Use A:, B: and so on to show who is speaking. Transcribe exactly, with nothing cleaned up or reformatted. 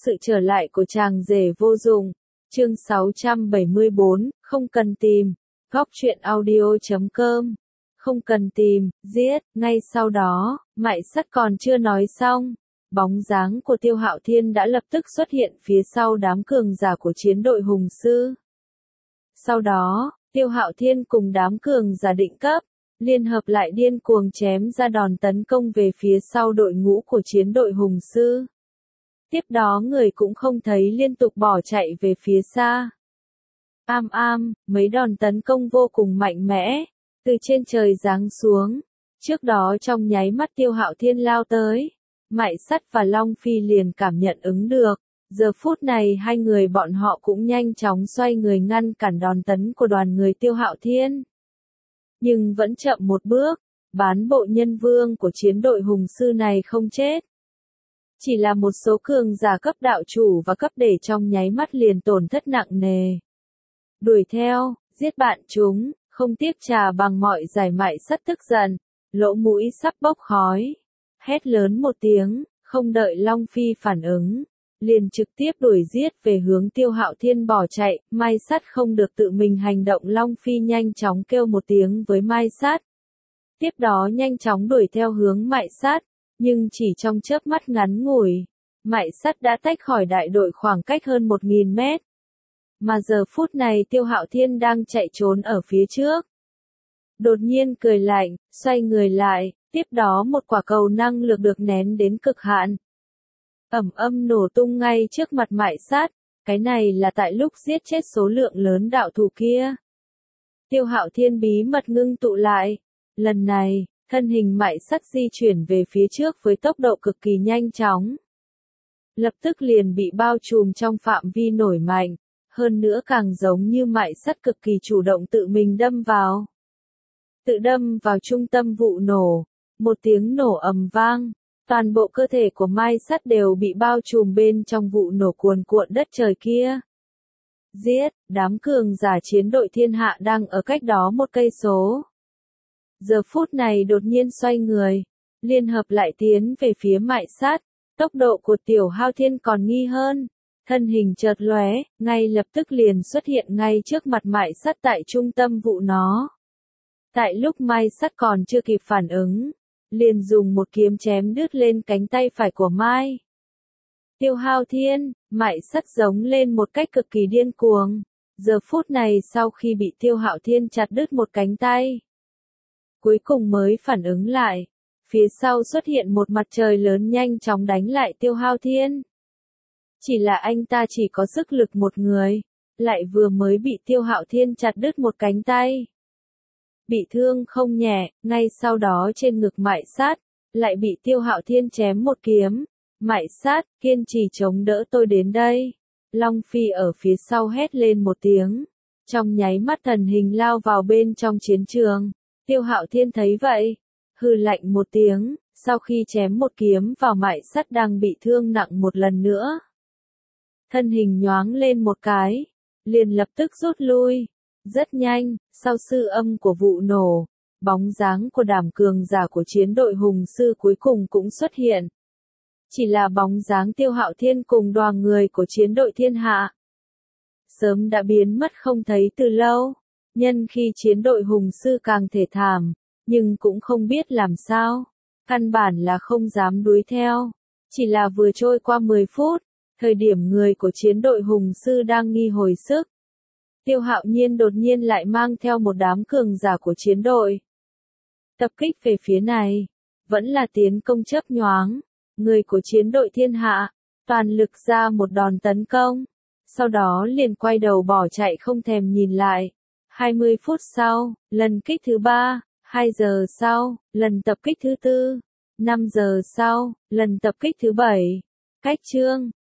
A: Sự trở lại của chàng rể vô dụng. Chương sáu trăm bảy mươi bốn, không cần tìm. Góc truyện audio chấm com. Không cần tìm, giết. Ngay sau đó, Mại Sắt còn chưa nói xong, bóng dáng của Tiêu Hạo Thiên đã lập tức xuất hiện phía sau đám cường giả của chiến đội hùng sư. Sau đó, Tiêu Hạo Thiên cùng đám cường giả định cấp, liên hợp lại điên cuồng chém ra đòn tấn công về phía sau đội ngũ của chiến đội hùng sư. Tiếp đó người cũng không thấy liên tục bỏ chạy về phía xa. Am am, mấy đòn tấn công vô cùng mạnh mẽ, từ trên trời giáng xuống. Trước đó trong nháy mắt Tiêu Hạo Thiên lao tới, Mại Sắt và Long Phi liền cảm nhận ứng được. Giờ phút này hai người bọn họ cũng nhanh chóng xoay người ngăn cản đòn tấn của đoàn người Tiêu Hạo Thiên. Nhưng vẫn chậm một bước, bán bộ nhân vương của chiến đội hùng sư này không chết. Chỉ là một số cường giả cấp đạo chủ và cấp để trong nháy mắt liền tổn thất nặng nề. Đuổi theo, giết bạn chúng, không tiếc trả bằng mọi giải. Mại Sắt tức giận, lỗ mũi sắp bốc khói. Hét lớn một tiếng, không đợi Long Phi phản ứng, liền trực tiếp đuổi giết về hướng Tiêu Hạo Thiên bỏ chạy. Mai Sắt không được tự mình hành động, Long Phi nhanh chóng kêu một tiếng với Mai Sắt. Tiếp đó nhanh chóng đuổi theo hướng Mại Sắt. Nhưng chỉ trong chớp mắt ngắn ngủi, Mại Sắt đã tách khỏi đại đội khoảng cách hơn một nghìn mét. Mà giờ phút này Tiêu Hạo Thiên đang chạy trốn ở phía trước. Đột nhiên cười lạnh, xoay người lại, tiếp đó một quả cầu năng lực được nén đến cực hạn. Ầm ầm nổ tung ngay trước mặt Mại Sắt, cái này là tại lúc giết chết số lượng lớn đạo thủ kia. Tiêu Hạo Thiên bí mật ngưng tụ lại, lần này, thân hình Mại Sắt di chuyển về phía trước với tốc độ cực kỳ nhanh chóng. Lập tức liền bị bao trùm trong phạm vi nổi mạnh, hơn nữa càng giống như Mại Sắt cực kỳ chủ động tự mình đâm vào. Tự đâm vào trung tâm vụ nổ, một tiếng nổ ầm vang, toàn bộ cơ thể của Mai Sắt đều bị bao trùm bên trong vụ nổ cuồn cuộn đất trời kia. Giết, đám cường giả chiến đội thiên hạ đang ở cách đó một cây số. Giờ phút này đột nhiên xoay người, liên hợp lại tiến về phía Mại Sắt. Tốc độ của Tiểu Hạo Thiên còn nghi hơn, thân hình chợt lóe, ngay lập tức liền xuất hiện ngay trước mặt Mại Sắt tại trung tâm vụ nó. Tại lúc Mai Sắt còn chưa kịp phản ứng, liền dùng một kiếm chém đứt lên cánh tay phải của Mai. Tiêu Hạo Thiên, Mại Sắt giống lên một cách cực kỳ điên cuồng. Giờ phút này sau khi bị Tiêu Hạo Thiên chặt đứt một cánh tay, cuối cùng mới phản ứng lại, phía sau xuất hiện một mặt trời lớn nhanh chóng đánh lại Tiêu Hạo Thiên. Chỉ là anh ta chỉ có sức lực một người, lại vừa mới bị Tiêu Hạo Thiên chặt đứt một cánh tay. Bị thương không nhẹ, ngay sau đó trên ngực Mại Sắt, lại bị Tiêu Hạo Thiên chém một kiếm. Mại Sắt, kiên trì chống đỡ tôi đến đây. Long Phi ở phía sau hét lên một tiếng. Trong nháy mắt thần hình lao vào bên trong chiến trường. Tiêu Hạo Thiên thấy vậy, hừ lạnh một tiếng, sau khi chém một kiếm vào Mại Sắt đang bị thương nặng một lần nữa. Thân hình nhoáng lên một cái, liền lập tức rút lui. Rất nhanh, sau sự âm của vụ nổ, bóng dáng của đám cường giả của chiến đội hùng sư cuối cùng cũng xuất hiện. Chỉ là bóng dáng Tiêu Hạo Thiên cùng đoàn người của chiến đội thiên hạ sớm đã biến mất không thấy từ lâu. Nhân khi chiến đội hùng sư càng thể thảm, nhưng cũng không biết làm sao, căn bản là không dám đuổi theo. Chỉ là vừa trôi qua mười phút, thời điểm người của chiến đội hùng sư đang nghi hồi sức, Tiêu Hạo Nhiên đột nhiên lại mang theo một đám cường giả của chiến đội tập kích về phía này, vẫn là tiến công chớp nhoáng. Người của chiến đội thiên hạ toàn lực ra một đòn tấn công, sau đó liền quay đầu bỏ chạy không thèm nhìn lại. hai mươi phút sau, lần kích thứ ba, hai giờ sau, lần tập kích thứ tư, năm giờ sau, lần tập kích thứ bảy. Cách chương